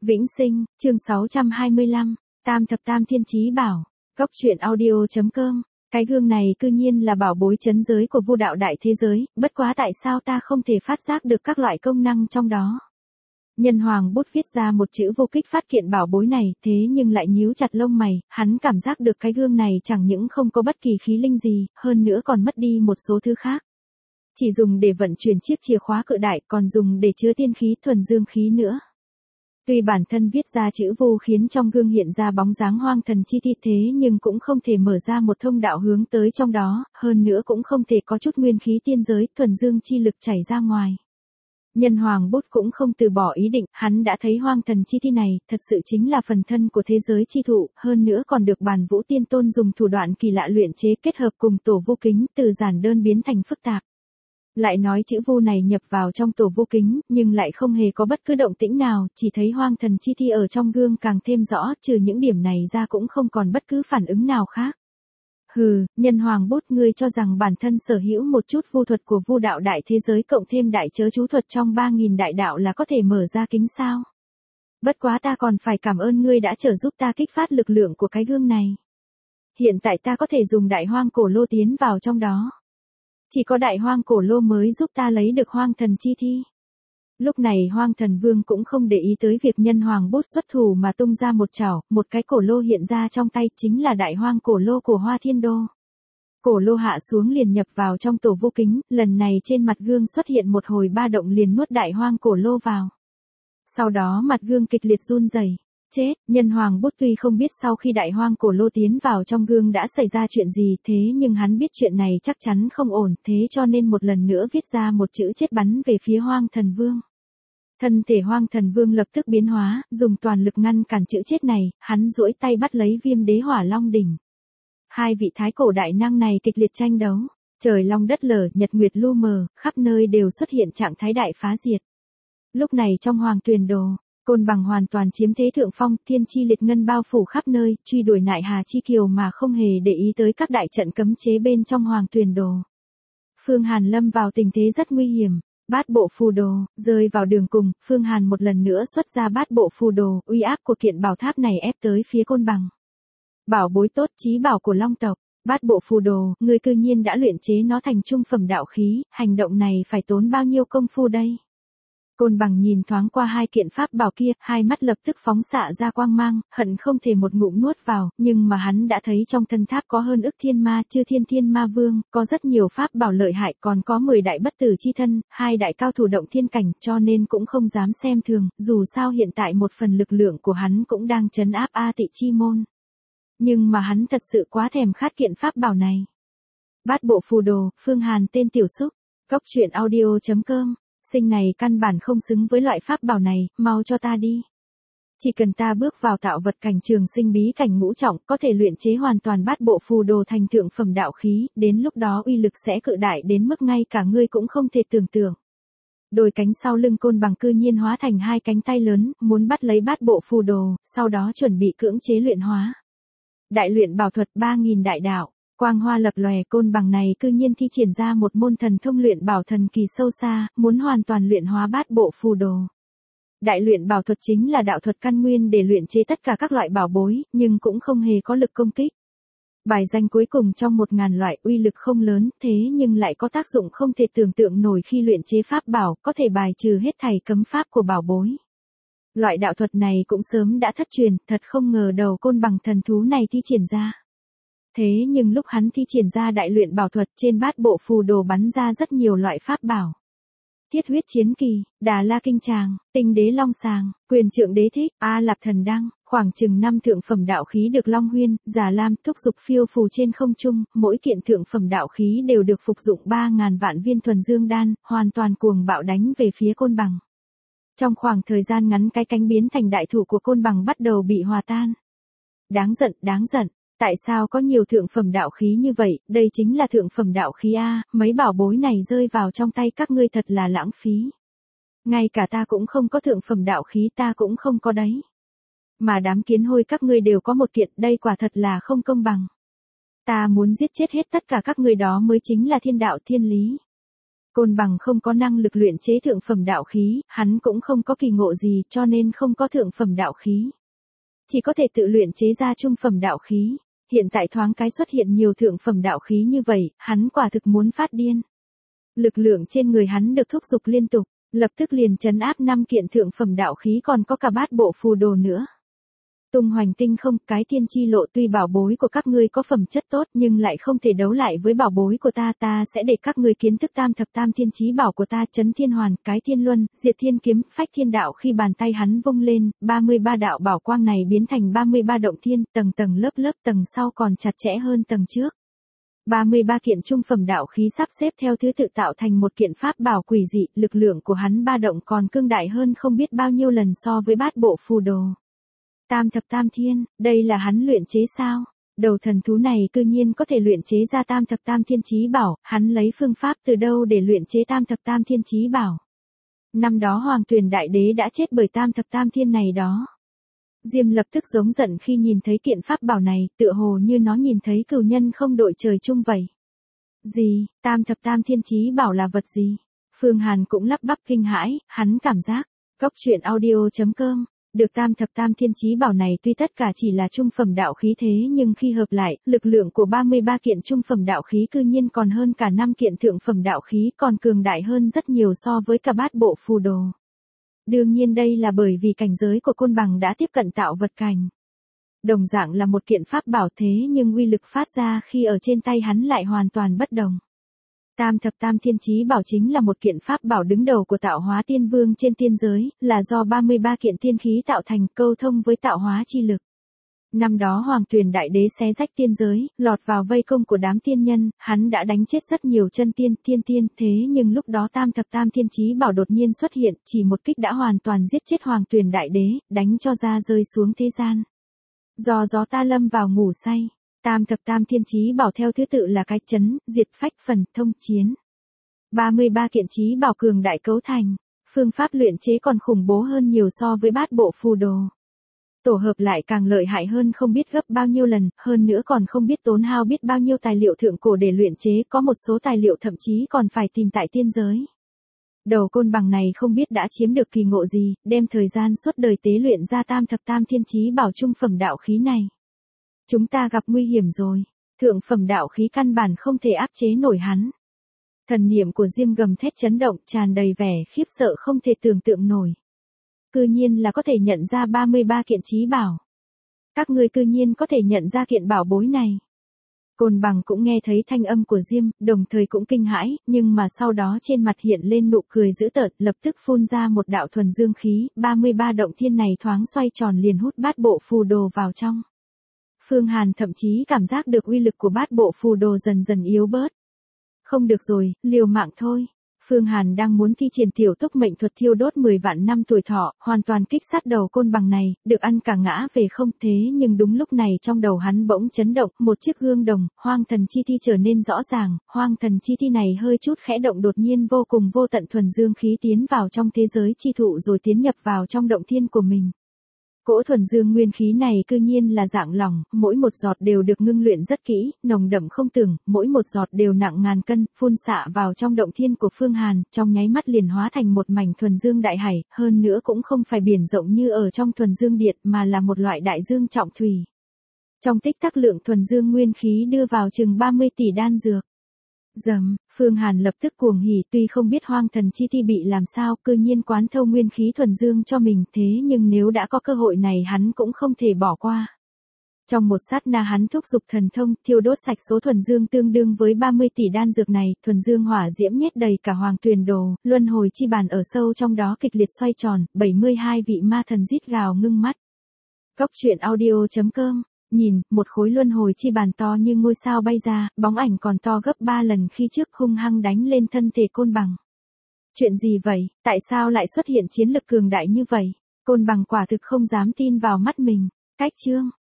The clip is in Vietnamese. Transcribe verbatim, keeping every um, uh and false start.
Vĩnh Sinh, chương sáu trăm hai mươi lăm, Tam thập tam thiên chí bảo. Cốc truyện audio.com. Cái gương này cư nhiên là bảo bối trấn giới của Vu đạo đại thế giới, bất quá tại sao ta không thể phát giác được các loại công năng trong đó. Nhân Hoàng bút viết ra một chữ vô kích phát kiện bảo bối này, thế nhưng lại nhíu chặt lông mày, hắn cảm giác được cái gương này chẳng những không có bất kỳ khí linh gì, hơn nữa còn mất đi một số thứ khác. Chỉ dùng để vận chuyển chiếc chìa khóa cự đại, còn dùng để chứa tiên khí thuần dương khí nữa. Tuy bản thân viết ra chữ Vu khiến trong gương hiện ra bóng dáng hoang thần chi thi thế nhưng cũng không thể mở ra một thông đạo hướng tới trong đó, hơn nữa cũng không thể có chút nguyên khí tiên giới thuần dương chi lực chảy ra ngoài. Nhân Hoàng bút cũng không từ bỏ ý định, hắn đã thấy hoang thần chi thi này, thật sự chính là phần thân của thế giới chi thụ, hơn nữa còn được Bàn Vũ Tiên Tôn dùng thủ đoạn kỳ lạ luyện chế kết hợp cùng tổ vô kính, từ giản đơn biến thành phức tạp. Lại nói chữ Vu này nhập vào trong tổ vô kính, nhưng lại không hề có bất cứ động tĩnh nào, chỉ thấy hoang thần chi thi ở trong gương càng thêm rõ, trừ những điểm này ra cũng không còn bất cứ phản ứng nào khác. Hừ, Nhân Hoàng bút, ngươi cho rằng bản thân sở hữu một chút vu thuật của Vu đạo đại thế giới cộng thêm đại chớ chú thuật trong ba nghìn đại đạo là có thể mở ra kính sao? Bất quá ta còn phải cảm ơn ngươi đã trợ giúp ta kích phát lực lượng của cái gương này. Hiện tại ta có thể dùng đại hoang cổ lô tiến vào trong đó. Chỉ có đại hoang cổ lô mới giúp ta lấy được hoang thần chi thi. Lúc này hoang thần vương cũng không để ý tới việc Nhân Hoàng bút xuất thủ mà tung ra một chảo, một cái cổ lô hiện ra trong tay, chính là đại hoang cổ lô của Hoa Thiên Đô. Cổ lô hạ xuống liền nhập vào trong tổ vô kính, lần này trên mặt gương xuất hiện một hồi ba động liền nuốt đại hoang cổ lô vào. Sau đó mặt gương kịch liệt run rẩy. Chết, Nhân Hoàng bút tuy không biết sau khi đại hoang cổ lô tiến vào trong gương đã xảy ra chuyện gì, thế nhưng hắn biết chuyện này chắc chắn không ổn, thế cho nên một lần nữa viết ra một chữ chết bắn về phía hoang thần vương. Thân thể hoang thần vương lập tức biến hóa, dùng toàn lực ngăn cản chữ chết này, hắn duỗi tay bắt lấy Viêm Đế Hỏa Long đỉnh. Hai vị thái cổ đại năng này kịch liệt tranh đấu, trời long đất lở, nhật nguyệt lu mờ, khắp nơi đều xuất hiện trạng thái đại phá diệt. Lúc này trong Hoàng Tuyền Đồ, Côn Bằng hoàn toàn chiếm thế thượng phong, thiên chi liệt ngân bao phủ khắp nơi, truy đuổi Nại Hà Chi Kiều mà không hề để ý tới các đại trận cấm chế bên trong Hoàng Tuyền Đồ. Phương Hàn lâm vào tình thế rất nguy hiểm, bát bộ phù đồ, rơi vào đường cùng, Phương Hàn một lần nữa xuất ra bát bộ phù đồ, uy áp của kiện bảo tháp này ép tới phía Côn Bằng. Bảo bối tốt, chí bảo của Long tộc, bát bộ phù đồ, người cư nhiên đã luyện chế nó thành trung phẩm đạo khí, hành động này phải tốn bao nhiêu công phu đây? Côn Bằng nhìn thoáng qua hai kiện pháp bảo kia, hai mắt lập tức phóng xạ ra quang mang, hận không thể một ngụm nuốt vào, nhưng mà hắn đã thấy trong thân tháp có hơn ức thiên ma, chư thiên thiên ma vương, có rất nhiều pháp bảo lợi hại, còn có mười đại bất tử chi thân, hai đại cao thủ động thiên cảnh, cho nên cũng không dám xem thường, dù sao hiện tại một phần lực lượng của hắn cũng đang trấn áp A Tị chi môn. Nhưng mà hắn thật sự quá thèm khát kiện pháp bảo này. Bát bộ phù đồ, Phương Hàn tên tiểu xúc, cốc truyện audio.com. Sinh này căn bản không xứng với loại pháp bảo này, mau cho ta đi. Chỉ cần ta bước vào tạo vật cảnh trường sinh bí cảnh ngũ trọng, có thể luyện chế hoàn toàn bát bộ phù đồ thành thượng phẩm đạo khí, đến lúc đó uy lực sẽ cự đại đến mức ngay cả ngươi cũng không thể tưởng tượng. Đôi cánh sau lưng Côn Bằng cư nhiên hóa thành hai cánh tay lớn, muốn bắt lấy bát bộ phù đồ, sau đó chuẩn bị cưỡng chế luyện hóa. Đại luyện bảo thuật ba nghìn đại đạo. Quang hoa lập lòe, Côn Bằng này cư nhiên thi triển ra một môn thần thông luyện bảo thần kỳ sâu xa, muốn hoàn toàn luyện hóa bát bộ phù đồ. Đại luyện bảo thuật chính là đạo thuật căn nguyên để luyện chế tất cả các loại bảo bối, nhưng cũng không hề có lực công kích. Bài danh cuối cùng trong một ngàn loại, uy lực không lớn, thế nhưng lại có tác dụng không thể tưởng tượng nổi khi luyện chế pháp bảo, có thể bài trừ hết thảy cấm pháp của bảo bối. Loại đạo thuật này cũng sớm đã thất truyền, thật không ngờ đầu Côn Bằng thần thú này thi triển ra. Thế nhưng lúc hắn thi triển ra đại luyện bảo thuật, trên bát bộ phù đồ bắn ra rất nhiều loại pháp bảo. Thiết huyết chiến kỳ, Đà La kinh tràng, Tinh đế long sàng, Quyền trượng đế thích, A Lạp thần đăng, khoảng chừng năm thượng phẩm đạo khí được Long Huyên, Già Lam thúc dục phiêu phù trên không trung, mỗi kiện thượng phẩm đạo khí đều được phục dụng ba ngàn vạn viên thuần dương đan, hoàn toàn cuồng bạo đánh về phía Côn Bằng. Trong khoảng thời gian ngắn cái cánh biến thành đại thủ của Côn Bằng bắt đầu bị hòa tan. Đáng giận, đáng giận. Tại sao có nhiều thượng phẩm đạo khí như vậy, đây chính là thượng phẩm đạo khí A, mấy bảo bối này rơi vào trong tay các ngươi thật là lãng phí. Ngay cả ta cũng không có thượng phẩm đạo khí, ta cũng không có đấy. Mà đám kiến hôi các ngươi đều có một kiện, đây quả thật là không công bằng. Ta muốn giết chết hết tất cả các ngươi, đó mới chính là thiên đạo thiên lý. Côn Bằng không có năng lực luyện chế thượng phẩm đạo khí, hắn cũng không có kỳ ngộ gì cho nên không có thượng phẩm đạo khí. Chỉ có thể tự luyện chế ra trung phẩm đạo khí. Hiện tại thoáng cái xuất hiện nhiều thượng phẩm đạo khí như vậy, hắn quả thực muốn phát điên. Lực lượng trên người hắn được thúc giục liên tục, lập tức liền trấn áp năm kiện thượng phẩm đạo khí còn có cả bát bộ phù đồ nữa. Tung hoành tinh không, cái thiên chi lộ tuy bảo bối của các ngươi có phẩm chất tốt nhưng lại không thể đấu lại với bảo bối của ta, ta sẽ để các ngươi kiến thức tam thập tam thiên chí bảo của ta, chấn thiên hoàn, cái thiên luân, diệt thiên kiếm, phách thiên đạo. Khi bàn tay hắn vung lên, ba mươi ba đạo bảo quang này biến thành ba mươi ba động thiên, tầng tầng lớp lớp, tầng sau còn chặt chẽ hơn tầng trước. ba mươi ba kiện trung phẩm đạo khí sắp xếp theo thứ tự tạo thành một kiện pháp bảo quỷ dị, lực lượng của hắn ba động còn cương đại hơn không biết bao nhiêu lần so với bát bộ phù đồ. Tam thập tam thiên, đây là hắn luyện chế sao? Đầu thần thú này cư nhiên có thể luyện chế ra tam thập tam thiên chí bảo, hắn lấy phương pháp từ đâu để luyện chế tam thập tam thiên chí bảo? Năm đó Hoàng Tuyền Đại Đế đã chết bởi tam thập tam thiên này đó. Diêm lập tức giống giận khi nhìn thấy kiện pháp bảo này, tựa hồ như nó nhìn thấy cừu nhân không đội trời chung vậy. Gì, tam thập tam thiên chí bảo là vật gì? Phương Hàn cũng lắp bắp kinh hãi, hắn cảm giác, Cốc Truyện Audio chấm com. Được tam thập tam thiên chí bảo này tuy tất cả chỉ là trung phẩm đạo khí thế nhưng khi hợp lại, lực lượng của ba mươi ba kiện trung phẩm đạo khí cư nhiên còn hơn cả năm kiện thượng phẩm đạo khí, còn cường đại hơn rất nhiều so với cả bát bộ phù đồ. Đương nhiên đây là bởi vì cảnh giới của Côn Bằng đã tiếp cận tạo vật cảnh. Đồng dạng là một kiện pháp bảo thế nhưng uy lực phát ra khi ở trên tay hắn lại hoàn toàn bất đồng. Tam thập tam thiên chí bảo chính là một kiện pháp bảo đứng đầu của tạo hóa tiên vương trên tiên giới, là do ba mươi ba kiện tiên khí tạo thành, câu thông với tạo hóa chi lực. Năm đó Hoàng Tuyền Đại Đế xé rách tiên giới, lọt vào vây công của đám tiên nhân, hắn đã đánh chết rất nhiều chân tiên, tiên tiên, thế nhưng lúc đó tam thập tam thiên chí bảo đột nhiên xuất hiện, chỉ một kích đã hoàn toàn giết chết Hoàng Tuyền Đại Đế, đánh cho ra rơi xuống thế gian. Do gió ta lâm vào ngủ say. Tam thập tam thiên chí bảo theo thứ tự là cái chấn, diệt, phách, phần, thông, chiến. ba mươi ba kiện chí bảo cường đại cấu thành, phương pháp luyện chế còn khủng bố hơn nhiều so với bát bộ phù đồ. Tổ hợp lại càng lợi hại hơn không biết gấp bao nhiêu lần, hơn nữa còn không biết tốn hao biết bao nhiêu tài liệu thượng cổ để luyện chế, có một số tài liệu thậm chí còn phải tìm tại tiên giới. Đầu Côn Bằng này không biết đã chiếm được kỳ ngộ gì, đem thời gian suốt đời tế luyện ra tam thập tam thiên chí bảo trung phẩm đạo khí này. Chúng ta gặp nguy hiểm rồi, thượng phẩm đạo khí căn bản không thể áp chế nổi hắn. Thần niệm của Diêm gầm thét chấn động, tràn đầy vẻ khiếp sợ không thể tưởng tượng nổi. Cư nhiên là có thể nhận ra ba mươi ba kiện chí bảo. Các ngươi cư nhiên có thể nhận ra kiện bảo bối này. Côn Bằng cũng nghe thấy thanh âm của Diêm, đồng thời cũng kinh hãi, nhưng mà sau đó trên mặt hiện lên nụ cười dữ tợn, lập tức phun ra một đạo thuần dương khí, ba mươi ba động thiên này thoáng xoay tròn liền hút bát bộ phù đồ vào trong. Phương Hàn thậm chí cảm giác được uy lực của bát bộ phù đồ dần dần yếu bớt. Không được rồi, liều mạng thôi. Phương Hàn đang muốn thi triển tiểu túc mệnh thuật thiêu đốt mười vạn năm tuổi thọ, hoàn toàn kích sát đầu Côn Bằng này, được ăn cả ngã về không, thế nhưng đúng lúc này trong đầu hắn bỗng chấn động, một chiếc gương đồng, hoang thần chi thi trở nên rõ ràng, hoang thần chi thi này hơi chút khẽ động đột nhiên vô cùng vô tận thuần dương khí tiến vào trong thế giới chi thụ rồi tiến nhập vào trong động thiên của mình. Cỗ thuần dương nguyên khí này cư nhiên là dạng lỏng, mỗi một giọt đều được ngưng luyện rất kỹ, nồng đậm không tưởng, mỗi một giọt đều nặng ngàn cân, phun xạ vào trong động thiên của Phương Hàn, trong nháy mắt liền hóa thành một mảnh thuần dương đại hải, hơn nữa cũng không phải biển rộng như ở trong thuần dương điện mà là một loại đại dương trọng thủy. Trong tích tắc lượng thuần dương nguyên khí đưa vào chừng ba mươi tỷ đan dược. Dầm, Phương Hàn lập tức cuồng hỉ, tuy không biết hoang thần chi thi bị làm sao, cư nhiên quán thâu nguyên khí thuần dương cho mình, thế nhưng nếu đã có cơ hội này hắn cũng không thể bỏ qua. Trong một sát na hắn thúc giục thần thông, thiêu đốt sạch số thuần dương tương đương với ba mươi tỷ đan dược này, thuần dương hỏa diễm nhét đầy cả hoàng tuyền đồ, luân hồi chi bàn ở sâu trong đó kịch liệt xoay tròn, bảy mươi hai vị ma thần rít gào ngưng mắt. Cốc Truyện Audio chấm com. Nhìn, một khối luân hồi chi bàn to như ngôi sao bay ra, bóng ảnh còn to gấp ba lần khi trước hung hăng đánh lên thân thể Côn Bằng. Chuyện gì vậy, tại sao lại xuất hiện chiến lực cường đại như vậy? Côn Bằng quả thực không dám tin vào mắt mình. Cách chương.